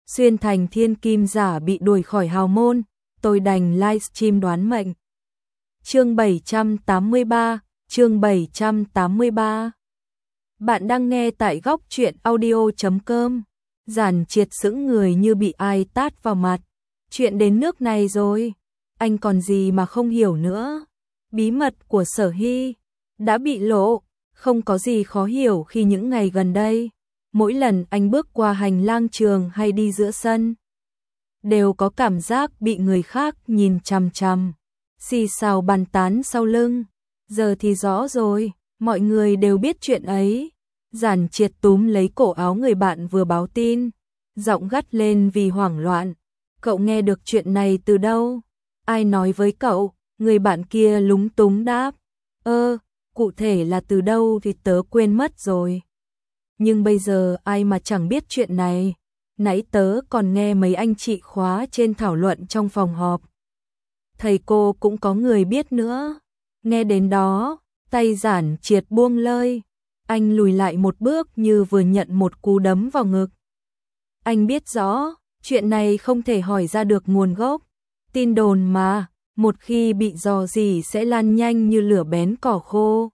xuyên thành thiên kim giả bị đuổi khỏi hào môn, tôi đành livestream đoán mệnh. Chương 783, chương 783. Bạn đang nghe tại góc truyện audio.com. Giản Triệt sững người như bị ai tát vào mặt. Chuyện đến nước này rồi, anh còn gì mà không hiểu nữa. Bí mật của Sở Hy đã bị lộ, không có gì khó hiểu khi những ngày gần đây, mỗi lần anh bước qua hành lang trường hay đi giữa sân, đều có cảm giác bị người khác nhìn chằm chằm, xì xào bàn tán sau lưng. Giờ thì rõ rồi, mọi người đều biết chuyện ấy. Giản Triệt túm lấy cổ áo người bạn vừa báo tin, giọng gắt lên vì hoảng loạn. Cậu nghe được chuyện này từ đâu? Ai nói với cậu? Người bạn kia lúng túng đáp. Cụ thể là từ đâu thì tớ quên mất rồi. Nhưng bây giờ ai mà chẳng biết chuyện này. Nãy tớ còn nghe mấy anh chị khóa trên thảo luận trong phòng họp. Thầy cô cũng có người biết nữa. Nghe đến đó, tay Giản Triệt buông lơi. Anh lùi lại một bước như vừa nhận một cú đấm vào ngực. Anh biết rõ, chuyện này không thể hỏi ra được nguồn gốc. Tin đồn mà, một khi bị rò rỉ sẽ lan nhanh như lửa bén cỏ khô.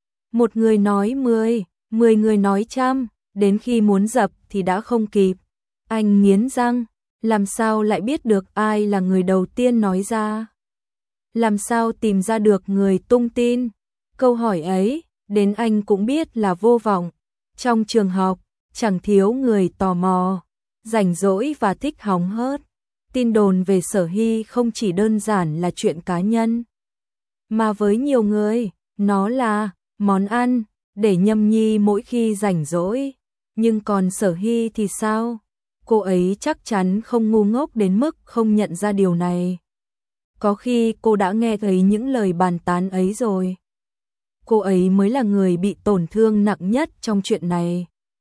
Một người nói 10, 10 người nói trăm, đến khi muốn dập thì đã không kịp. Anh nghiến răng, làm sao lại biết được ai là người đầu tiên nói ra? Làm sao tìm ra được người tung tin? Câu hỏi ấy, đến anh cũng biết là vô vọng. Trong trường học, chẳng thiếu người tò mò, rảnh rỗi và thích hóng hớt. Tin đồn về Sở Hy không chỉ đơn giản là chuyện cá nhân, mà với nhiều người, nó là món ăn để nhâm nhi mỗi khi rảnh rỗi. Nhưng còn Sở Hy thì sao? Cô ấy chắc chắn không ngu ngốc đến mức không nhận ra điều này. Có khi cô đã nghe thấy những lời bàn tán ấy rồi. Cô ấy mới là người bị tổn thương nặng nhất trong chuyện này.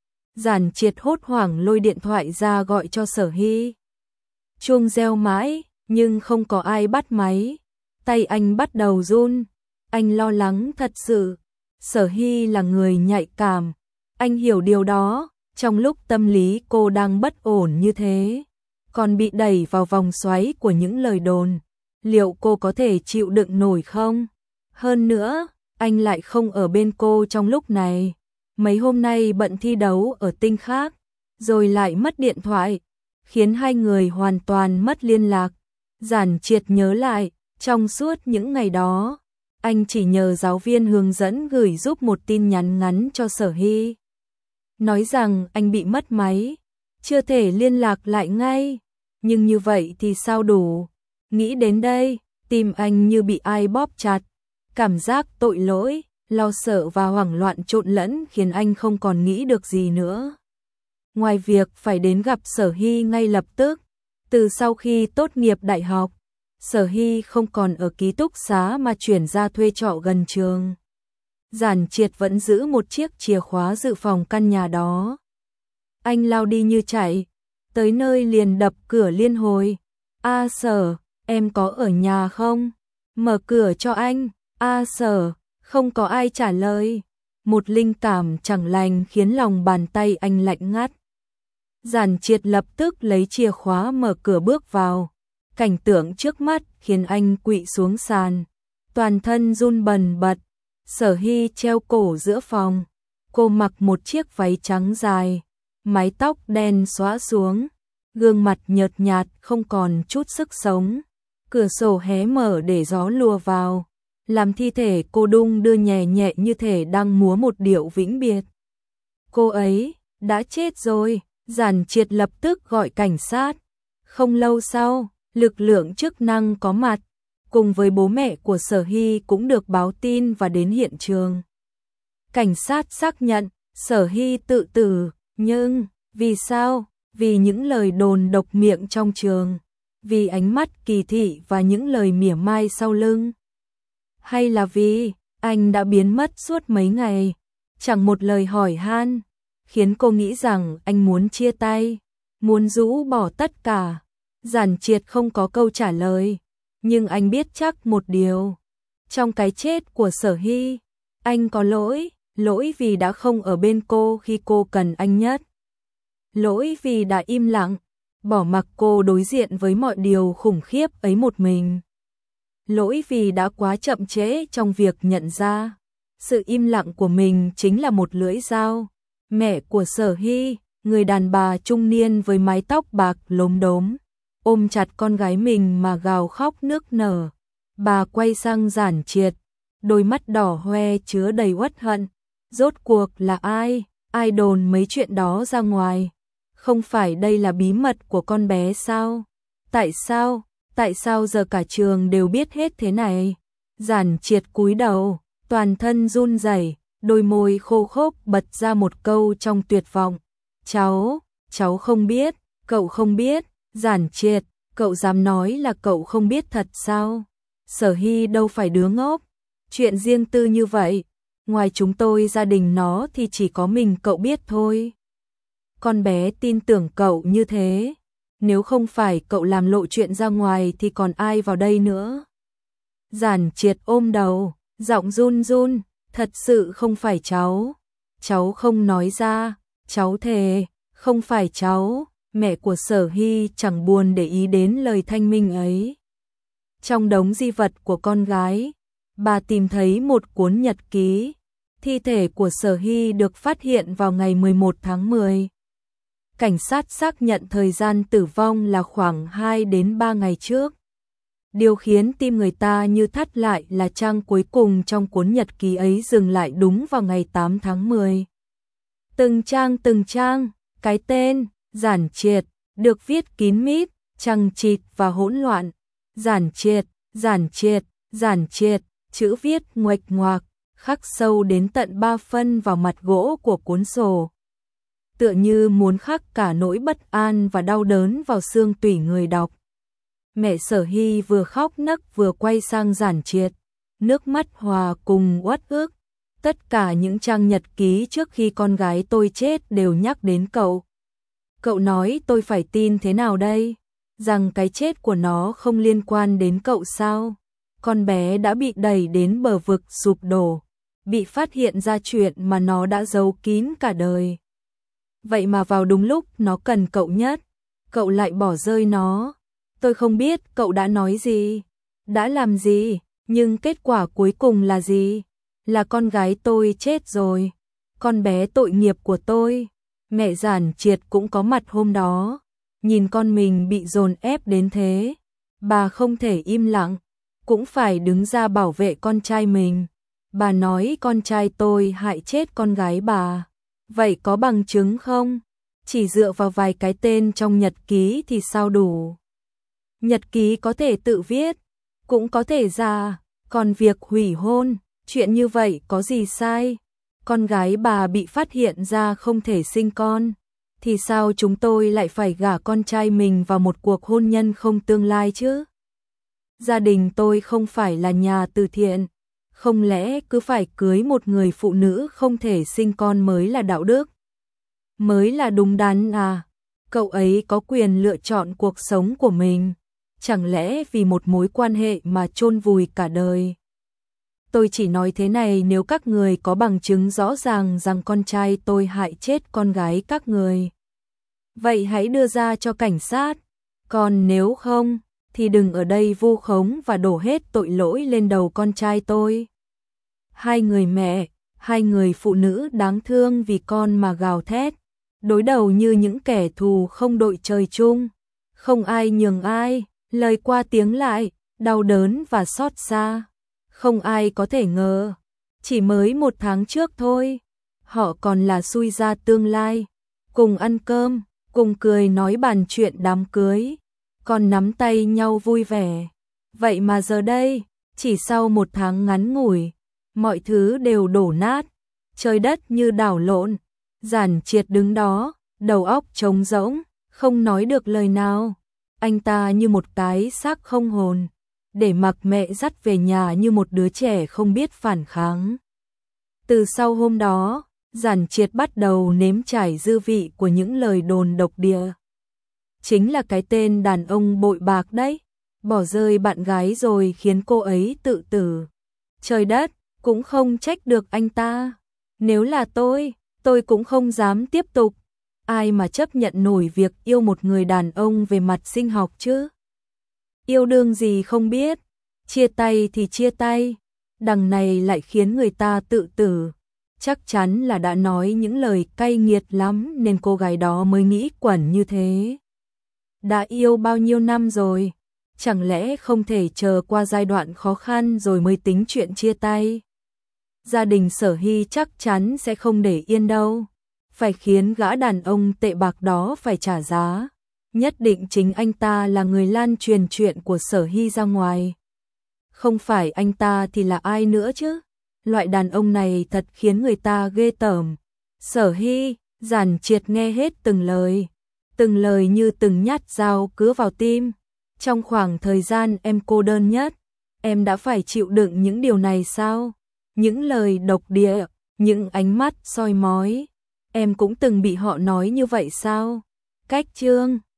Giản Triệt hốt hoảng lôi điện thoại ra gọi cho Sở Hy. Chuông reo mãi, nhưng không có ai bắt máy. Tay anh bắt đầu run. Anh lo lắng thật sự. Sở Hy là người nhạy cảm. Anh hiểu điều đó. Trong lúc tâm lý cô đang bất ổn như thế, còn bị đẩy vào vòng xoáy của những lời đồn, liệu cô có thể chịu đựng nổi không? Hơn nữa, anh lại không ở bên cô trong lúc này. Mấy hôm nay bận thi đấu ở tinh khác, rồi lại mất điện thoại, khiến hai người hoàn toàn mất liên lạc. Giản Triệt nhớ lại, trong suốt những ngày đó, anh chỉ nhờ giáo viên hướng dẫn gửi giúp một tin nhắn ngắn cho Sở Hy, nói rằng anh bị mất máy, chưa thể liên lạc lại ngay. Nhưng như vậy thì sao đủ? Nghĩ đến đây, tim anh như bị ai bóp chặt. Cảm giác tội lỗi, lo sợ và hoảng loạn trộn lẫn khiến anh không còn nghĩ được gì nữa. Ngoài việc phải đến gặp Sở Hy ngay lập tức, từ sau khi tốt nghiệp đại học, Sở Hy không còn ở ký túc xá mà chuyển ra thuê trọ gần trường. Giản Triệt vẫn giữ một chiếc chìa khóa dự phòng căn nhà đó. Anh lao đi như chạy, tới nơi liền đập cửa liên hồi. Sở, em có ở nhà không? Mở cửa cho anh. Sở, không có ai trả lời. Một linh cảm chẳng lành khiến lòng bàn tay anh lạnh ngắt. Giản Triệt lập tức lấy chìa khóa mở cửa bước vào. Cảnh tượng trước mắt khiến anh quỵ xuống sàn, toàn thân run bần bật. Sở Hy treo cổ giữa phòng. Cô mặc một chiếc váy trắng dài, mái tóc đen xõa xuống, gương mặt nhợt nhạt không còn chút sức sống. Cửa sổ hé mở để gió lùa vào, làm thi thể cô đung đưa nhẹ nhẹ như thể đang múa một điệu vĩnh biệt. Cô ấy đã chết rồi. Giản Triệt lập tức gọi cảnh sát. Không lâu sau, lực lượng chức năng có mặt, cùng với bố mẹ của Sở Hy cũng được báo tin và đến hiện trường. Cảnh sát xác nhận Sở Hy tự tử, nhưng vì sao? Vì những lời đồn độc miệng trong trường, vì ánh mắt kỳ thị và những lời mỉa mai sau lưng, hay là vì anh đã biến mất suốt mấy ngày, chẳng một lời hỏi han, khiến cô nghĩ rằng anh muốn chia tay, muốn rũ bỏ tất cả. Giản Triệt không có câu trả lời, nhưng anh biết chắc một điều. Trong cái chết của Sở Hy, anh có lỗi, lỗi vì đã không ở bên cô khi cô cần anh nhất. Lỗi vì đã im lặng, bỏ mặc cô đối diện với mọi điều khủng khiếp ấy một mình. Lỗi vì đã quá chậm trễ trong việc nhận ra, sự im lặng của mình chính là một lưỡi dao. Mẹ của Sở Hy, người đàn bà trung niên với mái tóc bạc lốm đốm, ôm chặt con gái mình mà gào khóc nức nở. Bà quay sang Giản Triệt, đôi mắt đỏ hoe chứa đầy uất hận. Rốt cuộc là ai? Ai đồn mấy chuyện đó ra ngoài? Không phải đây là bí mật của con bé sao? Tại sao? Tại sao giờ cả trường đều biết hết thế này? Giản Triệt cúi đầu, toàn thân run rẩy, đôi môi khô khốc bật ra một câu trong tuyệt vọng. Cháu không biết, cậu không biết. Giản Triệt, cậu dám nói là cậu không biết thật sao? Sở Hy đâu phải đứa ngốc. Chuyện riêng tư như vậy, ngoài chúng tôi gia đình nó thì chỉ có mình cậu biết thôi. Con bé tin tưởng cậu như thế. Nếu không phải cậu làm lộ chuyện ra ngoài thì còn ai vào đây nữa? Giản Triệt ôm đầu, giọng run run, thật sự không phải cháu. Cháu không nói ra, cháu thề, không phải cháu. Mẹ của Sở Hy chẳng buồn để ý đến lời thanh minh ấy. Trong đống di vật của con gái, bà tìm thấy một cuốn nhật ký. Thi thể của Sở Hy được phát hiện vào ngày 11 tháng 10. Cảnh sát xác nhận thời gian tử vong là khoảng 2 đến 3 ngày trước. Điều khiến tim người ta như thắt lại là trang cuối cùng trong cuốn nhật ký ấy dừng lại đúng vào ngày 8 tháng 10. Từng trang, cái tên Giản Triệt được viết kín mít, chằng chịt và hỗn loạn. Giản Triệt, chữ viết nguệch ngoạc, khắc sâu đến tận 3 phân vào mặt gỗ của cuốn sổ. Tựa như muốn khắc cả nỗi bất an và đau đớn vào xương tủy người đọc. Mẹ Sở Hy vừa khóc nấc vừa quay sang Giản Triệt, nước mắt hòa cùng uất ức. Tất cả những trang nhật ký trước khi con gái tôi chết đều nhắc đến cậu. Cậu nói tôi phải tin thế nào đây? Rằng cái chết của nó không liên quan đến cậu sao? Con bé đã bị đẩy đến bờ vực sụp đổ, bị phát hiện ra chuyện mà nó đã giấu kín cả đời. Vậy mà vào đúng lúc nó cần cậu nhất, cậu lại bỏ rơi nó. Tôi không biết cậu đã nói gì, đã làm gì, nhưng kết quả cuối cùng là gì? Là con gái tôi chết rồi, con bé tội nghiệp của tôi. Mẹ Giản Triệt cũng có mặt hôm đó, nhìn con mình bị dồn ép đến thế, bà không thể im lặng, cũng phải đứng ra bảo vệ con trai mình. Bà nói con trai tôi hại chết con gái bà. Vậy có bằng chứng không? Chỉ dựa vào vài cái tên trong nhật ký thì sao đủ? Nhật ký có thể tự viết, cũng có thể giả, còn việc hủy hôn, chuyện như vậy có gì sai? Con gái bà bị phát hiện ra không thể sinh con, thì sao chúng tôi lại phải gả con trai mình vào một cuộc hôn nhân không tương lai chứ? Gia đình tôi không phải là nhà từ thiện, không lẽ cứ phải cưới một người phụ nữ không thể sinh con mới là đạo đức? Mới là đúng đắn à? Cậu ấy có quyền lựa chọn cuộc sống của mình, chẳng lẽ vì một mối quan hệ mà chôn vùi cả đời? Tôi chỉ nói thế này nếu các người có bằng chứng rõ ràng rằng con trai tôi hại chết con gái các người. Vậy hãy đưa ra cho cảnh sát, còn nếu không, thì đừng ở đây vu khống và đổ hết tội lỗi lên đầu con trai tôi. Hai người mẹ, hai người phụ nữ đáng thương vì con mà gào thét, đối đầu như những kẻ thù không đội trời chung, không ai nhường ai, lời qua tiếng lại, đau đớn và xót xa. Không ai có thể ngờ, chỉ mới 1 tháng trước thôi, họ còn là xui ra tương lai, cùng ăn cơm, cùng cười nói bàn chuyện đám cưới, còn nắm tay nhau vui vẻ. Vậy mà giờ đây, chỉ sau 1 tháng ngắn ngủi, mọi thứ đều đổ nát, trời đất như đảo lộn. Giản Triệt đứng đó, đầu óc trống rỗng, không nói được lời nào. Anh ta như một cái xác không hồn, để mặc mẹ dắt về nhà như một đứa trẻ không biết phản kháng. Từ sau hôm đó, Giản Triệt bắt đầu nếm trải dư vị của những lời đồn độc địa. Chính là cái tên đàn ông bội bạc đấy, bỏ rơi bạn gái rồi khiến cô ấy tự tử. Trời đất, cũng không trách được anh ta. Nếu là tôi cũng không dám tiếp tục. ai mà chấp nhận nổi việc yêu một người đàn ông về mặt sinh học chứ? Yêu đương gì không biết, chia tay thì chia tay, đằng này lại khiến người ta tự tử. Chắc chắn là đã nói những lời cay nghiệt lắm nên cô gái đó mới nghĩ quẩn như thế. Đã yêu bao nhiêu năm rồi, chẳng lẽ không thể chờ qua giai đoạn khó khăn rồi mới tính chuyện chia tay? Gia đình Sở Hy chắc chắn sẽ không để yên đâu, phải khiến gã đàn ông tệ bạc đó phải trả giá. Nhất định chính anh ta là người lan truyền chuyện của Sở Hy ra ngoài. Không phải anh ta thì là ai nữa chứ? Loại đàn ông này thật khiến người ta ghê tởm. Sở Hy giản triệt nghe hết từng lời như từng nhát dao cứa vào tim. Trong khoảng thời gian em cô đơn nhất, em đã phải chịu đựng những điều này sao? Những lời độc địa, những ánh mắt soi mói, em cũng từng bị họ nói như vậy sao? Cách chương